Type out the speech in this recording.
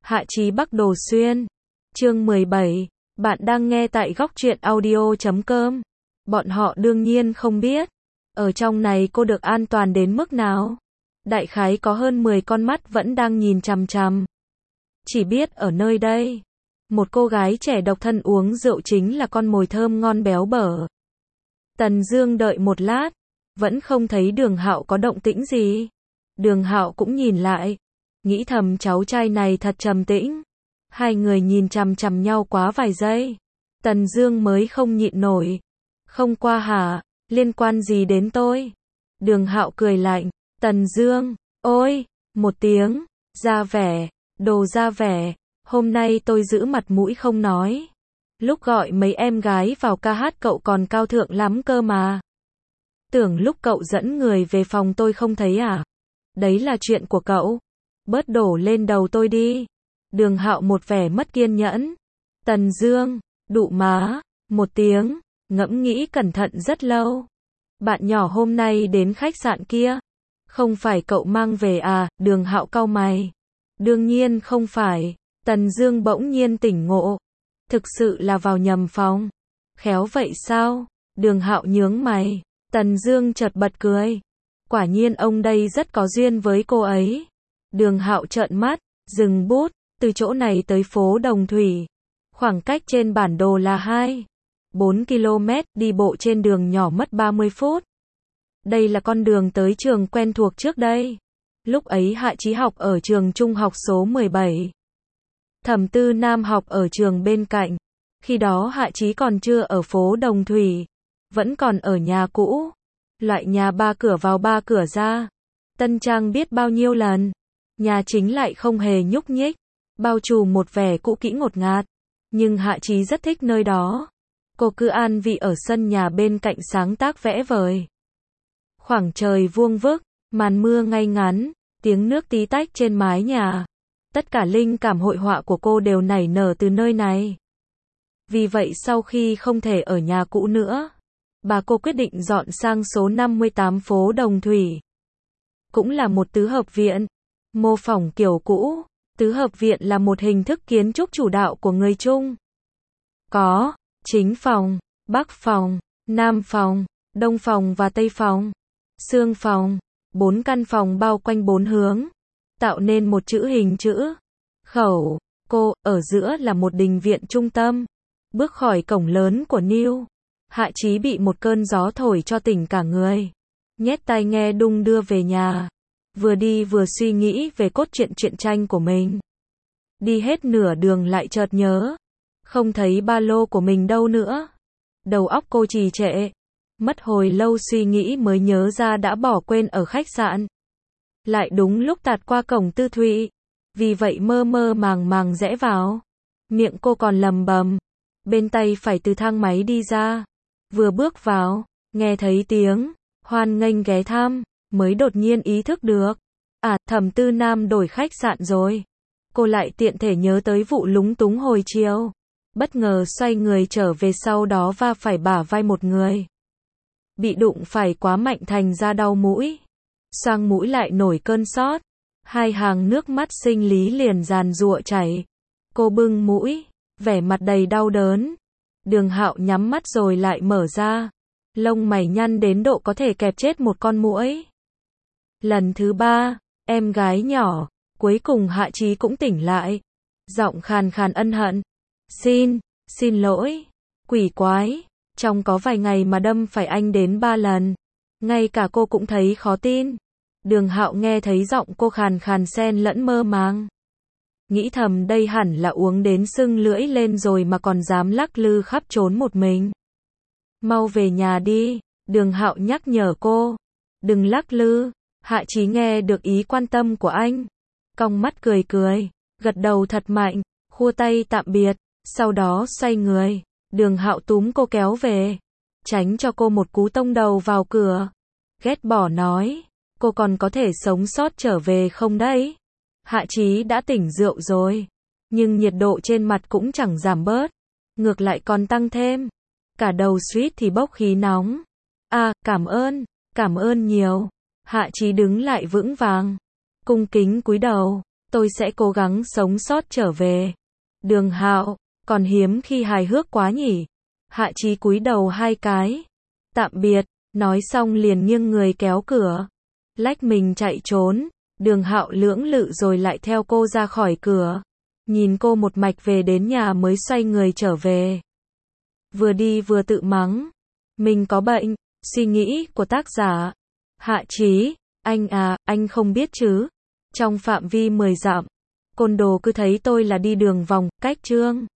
Hạ Chí Bắc Đồ Xuyên. Chương 17. Bạn đang nghe tại góc truyện audio.com. Bọn họ đương nhiên không biết. Ở trong này cô được an toàn đến mức nào. Đại khái có hơn 10 con mắt vẫn đang nhìn chằm chằm. Chỉ biết ở nơi đây, một cô gái trẻ độc thân uống rượu chính là con mồi thơm ngon béo bở. Tần Dương đợi một lát, vẫn không thấy Đường Hạo có động tĩnh gì. Đường Hạo cũng nhìn lại, nghĩ thầm cháu trai này thật trầm tĩnh. Hai người nhìn chằm chằm nhau quá vài giây, Tần Dương mới không nhịn nổi. Không qua hả, liên quan gì đến tôi? Đường Hạo cười lạnh, Tần Dương, ôi, một tiếng, ra vẻ, đồ ra vẻ, hôm nay tôi giữ mặt mũi không nói. Lúc gọi mấy em gái vào ca hát cậu còn cao thượng lắm cơ mà. Tưởng lúc cậu dẫn người về phòng tôi không thấy à? Đấy là chuyện của cậu. Bớt đổ lên đầu tôi đi. Đường Hạo một vẻ mất kiên nhẫn. Tần Dương, đụ má, một tiếng, ngẫm nghĩ cẩn thận rất lâu. Bạn nhỏ hôm nay đến khách sạn kia, không phải cậu mang về à? Đường Hạo cau mày. Đương nhiên không phải. Tần Dương bỗng nhiên tỉnh ngộ. Thực sự là vào nhầm phòng. Khéo vậy sao? Đường Hạo nhướng mày. Tần Dương chợt bật cười. Quả nhiên ông đây rất có duyên với cô ấy. Đường Hạo trợn mắt, dừng bút, từ chỗ này tới phố Đồng Thủy. Khoảng cách trên bản đồ là 2-4 km, đi bộ trên đường nhỏ mất 30 phút. Đây là con đường tới trường quen thuộc trước đây. Lúc ấy Hạ Chí học ở trường trung học số 17. Thẩm Tư Nam học ở trường bên cạnh. Khi đó Hạ Chí còn chưa ở phố Đồng Thủy, vẫn còn ở nhà cũ. Loại nhà 3 cửa vào 3 cửa ra. Tân trang biết bao nhiêu lần. Nhà chính lại không hề nhúc nhích, bao trùm một vẻ cũ kỹ ngột ngạt. Nhưng Hạ Chí rất thích nơi đó. Cô cứ an vị ở sân nhà bên cạnh sáng tác vẽ vời. Khoảng trời vuông vức, màn mưa ngay ngắn, tiếng nước tí tách trên mái nhà. Tất cả linh cảm hội họa của cô đều nảy nở từ nơi này. Vì vậy sau khi không thể ở nhà cũ nữa, cô quyết định dọn sang số 58 phố Đồng Thủy. Cũng là một tứ hợp viện, mô phỏng kiểu cũ. Tứ hợp viện là một hình thức kiến trúc chủ đạo của người Trung. Có chính phòng, bắc phòng, nam phòng, đông phòng và tây phòng. Xương phòng, 4 căn phòng bao quanh 4 hướng, tạo nên một chữ hình chữ khẩu. Ở giữa là một đình viện trung tâm. Bước khỏi cổng lớn của New, Hạ Chí bị một cơn gió thổi cho tỉnh cả người. Nhét tai nghe đung đưa về nhà. Vừa đi vừa suy nghĩ về cốt truyện tranh của mình. Đi hết nửa đường lại chợt nhớ. Không thấy ba lô của mình đâu nữa. Đầu óc cô trì trệ. Mất hồi lâu suy nghĩ mới nhớ ra đã bỏ quên ở khách sạn. Lại đúng lúc tạt qua cổng Tư Thụy. Vì vậy mơ mơ màng màng rẽ vào. Miệng cô còn lầm bầm. Bên tay phải từ thang máy đi ra. Vừa bước vào, nghe thấy tiếng hoan nghênh ghé thăm, mới đột nhiên ý thức được. À, Thẩm Tư Nam đổi khách sạn rồi. Cô lại tiện thể nhớ tới vụ lúng túng hồi chiều. Bất ngờ xoay người trở về, sau đó va phải bả vai một người. Bị đụng phải quá mạnh thành ra đau mũi. Xoang mũi lại nổi cơn sốt. Hai hàng nước mắt sinh lý liền giàn giụa chảy. Cô bưng mũi, vẻ mặt đầy đau đớn. Đường Hạo nhắm mắt rồi lại mở ra. Lông mày nhăn đến độ có thể kẹp chết một con muỗi. Lần thứ 3, em gái nhỏ, cuối cùng Hạ Chí cũng tỉnh lại. Giọng khàn khàn ân hận. Xin lỗi, quỷ quái, trong có vài ngày mà đâm phải anh đến 3 lần. Ngay cả cô cũng thấy khó tin. Đường Hạo nghe thấy giọng cô khàn khàn xen lẫn mơ màng. Nghĩ thầm đây hẳn là uống đến sưng lưỡi lên rồi mà còn dám lắc lư khắp trốn một mình. Mau về nhà đi, Đường Hạo nhắc nhở cô. Đừng lắc lư. Hạ Chí nghe được ý quan tâm của anh. Cong mắt cười cười, gật đầu thật mạnh, khua tay tạm biệt, sau đó xoay người. Đường Hạo túm cô kéo về, tránh cho cô một cú tông đầu vào cửa. Ghét bỏ nói, cô còn có thể sống sót trở về không đấy? Hạ Chí đã tỉnh rượu rồi, nhưng nhiệt độ trên mặt cũng chẳng giảm bớt, ngược lại còn tăng thêm. Cả đầu suýt thì bốc khí nóng. À, cảm ơn nhiều. Hạ Chí đứng lại vững vàng, cung kính cúi đầu. Tôi sẽ cố gắng sống sót trở về. Đường Hạo, còn hiếm khi hài hước quá nhỉ. Hạ Chí cúi đầu 2 cái. Tạm biệt, nói xong liền nghiêng người kéo cửa. Lách mình chạy trốn. Đường Hạo lưỡng lự rồi lại theo cô ra khỏi cửa. Nhìn cô một mạch về đến nhà mới xoay người trở về. Vừa đi vừa tự mắng. Mình có bệnh. Suy nghĩ của tác giả. Hạ Chí, anh không biết chứ. Trong phạm vi 10 dặm, côn đồ cứ thấy tôi là đi đường vòng, cách Trương